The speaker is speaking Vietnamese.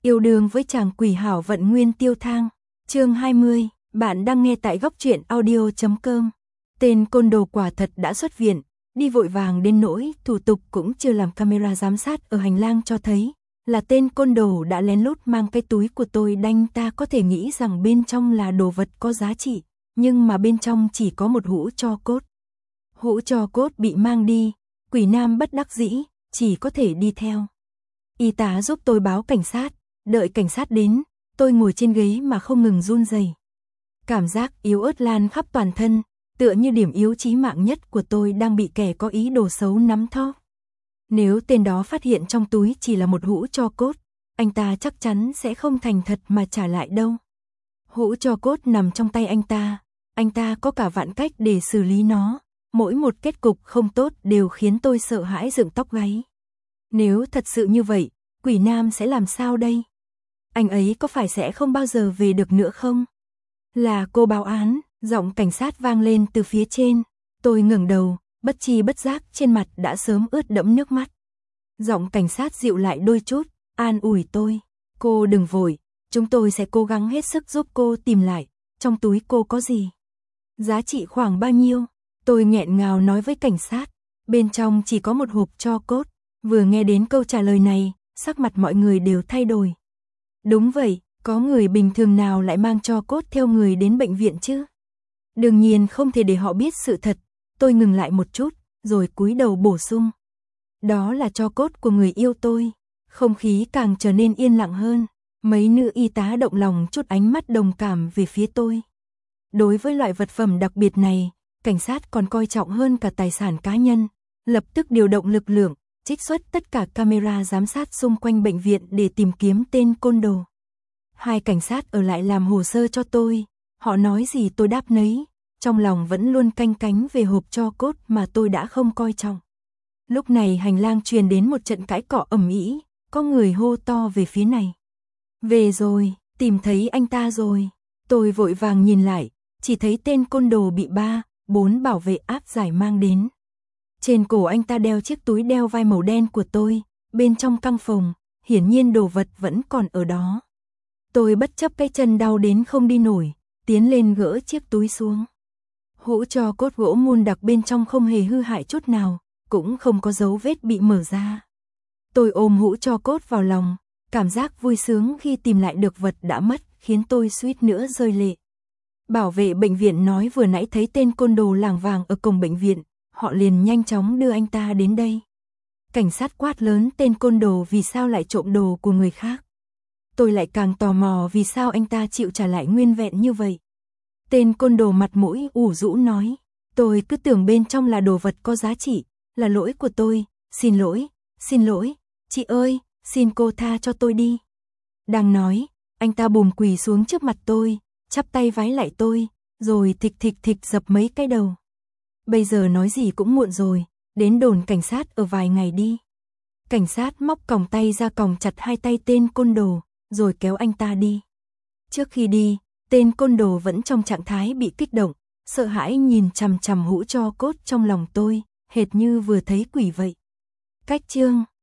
Yêu đương với chàng quỷ hảo vận nguyên tiêu thang. Chương 20, bạn đang nghe tại góc truyện audio.com. Tên côn đồ quả thật đã xuất viện, đi vội vàng đến nỗi thủ tục cũng chưa làm camera giám sát ở hành lang cho thấy là tên côn đồ đã lén lút mang cái túi của tôi. Đanh ta có thể nghĩ rằng bên trong là đồ vật có giá trị, nhưng mà bên trong chỉ có một hũ tro cốt. Hũ tro cốt bị mang đi, quỷ nam bất đắc dĩ, chỉ có thể đi theo. Y tá giúp tôi báo cảnh sát, đợi cảnh sát đến, tôi ngồi trên ghế mà không ngừng run rẩy. Cảm giác yếu ớt lan khắp toàn thân, tựa như điểm yếu chí mạng nhất của tôi đang bị kẻ có ý đồ xấu nắm thóp. Nếu tên đó phát hiện trong túi chỉ là một hũ tro cốt, anh ta chắc chắn sẽ không thành thật mà trả lại đâu. Hũ tro cốt nằm trong tay anh ta có cả vạn cách để xử lý nó, mỗi một kết cục không tốt đều khiến tôi sợ hãi dựng tóc gáy. Nếu thật sự như vậy, quỷ nam sẽ làm sao đây? Anh ấy có phải sẽ không bao giờ về được nữa không? Là cô báo án, giọng cảnh sát vang lên từ phía trên. Tôi ngẩng đầu, bất tri bất giác trên mặt đã sớm ướt đẫm nước mắt. Giọng cảnh sát dịu lại đôi chút, an ủi tôi. Cô đừng vội, chúng tôi sẽ cố gắng hết sức giúp cô tìm lại. Trong túi cô có gì? Giá trị khoảng bao nhiêu? Tôi nghẹn ngào nói với cảnh sát. Bên trong chỉ có một hộp tro cốt. Vừa nghe đến câu trả lời này, sắc mặt mọi người đều thay đổi. Đúng vậy, có người bình thường nào lại mang tro cốt theo người đến bệnh viện chứ? Đương nhiên không thể để họ biết sự thật. Tôi ngừng lại một chút, rồi cúi đầu bổ sung. Đó là tro cốt của người yêu tôi. Không khí càng trở nên yên lặng hơn. Mấy nữ y tá động lòng chút ánh mắt đồng cảm về phía tôi. Đối với loại vật phẩm đặc biệt này, cảnh sát còn coi trọng hơn cả tài sản cá nhân. Lập tức điều động lực lượng, trích xuất tất cả camera giám sát xung quanh bệnh viện để tìm kiếm tên côn đồ. Hai cảnh sát ở lại làm hồ sơ cho tôi, họ nói gì tôi đáp nấy, trong lòng vẫn luôn canh cánh về hộp tro cốt mà tôi đã không coi trọng. Lúc này hành lang truyền đến một trận cãi cọ ầm ĩ, có người hô to về phía này. Về rồi, tìm thấy anh ta rồi. Tôi vội vàng nhìn lại, chỉ thấy tên côn đồ bị 3-4 bảo vệ áp giải mang đến. Trên cổ anh ta đeo chiếc túi đeo vai màu đen của tôi, bên trong căng phòng, hiển nhiên đồ vật vẫn còn ở đó. Tôi bất chấp cái chân đau đến không đi nổi, tiến lên gỡ chiếc túi xuống. Hũ tro cốt gỗ mun đặc bên trong không hề hư hại chút nào, cũng không có dấu vết bị mở ra. Tôi ôm hũ tro cốt vào lòng, cảm giác vui sướng khi tìm lại được vật đã mất khiến tôi suýt nữa rơi lệ. Bảo vệ bệnh viện nói vừa nãy thấy tên côn đồ lảng vàng ở cổng bệnh viện, họ liền nhanh chóng đưa anh ta đến đây. Cảnh sát quát lớn tên côn đồ vì sao lại trộm đồ của người khác. Tôi lại càng tò mò vì sao anh ta chịu trả lại nguyên vẹn như vậy. Tên côn đồ mặt mũi ủ rũ nói, tôi cứ tưởng bên trong là đồ vật có giá trị, là lỗi của tôi, xin lỗi, chị ơi, xin cô tha cho tôi đi. Đang nói, anh ta bùm quỳ xuống trước mặt tôi, chắp tay vái lại tôi, rồi thịch dập mấy cái đầu. Bây giờ nói gì cũng muộn rồi, đến đồn cảnh sát ở vài ngày đi. Cảnh sát móc còng tay ra còng chặt hai tay tên côn đồ, rồi kéo anh ta đi. Trước khi đi, tên côn đồ vẫn trong trạng thái bị kích động, sợ hãi nhìn chằm chằm hũ tro cốt trong lòng tôi, hệt như vừa thấy quỷ vậy. Cách chương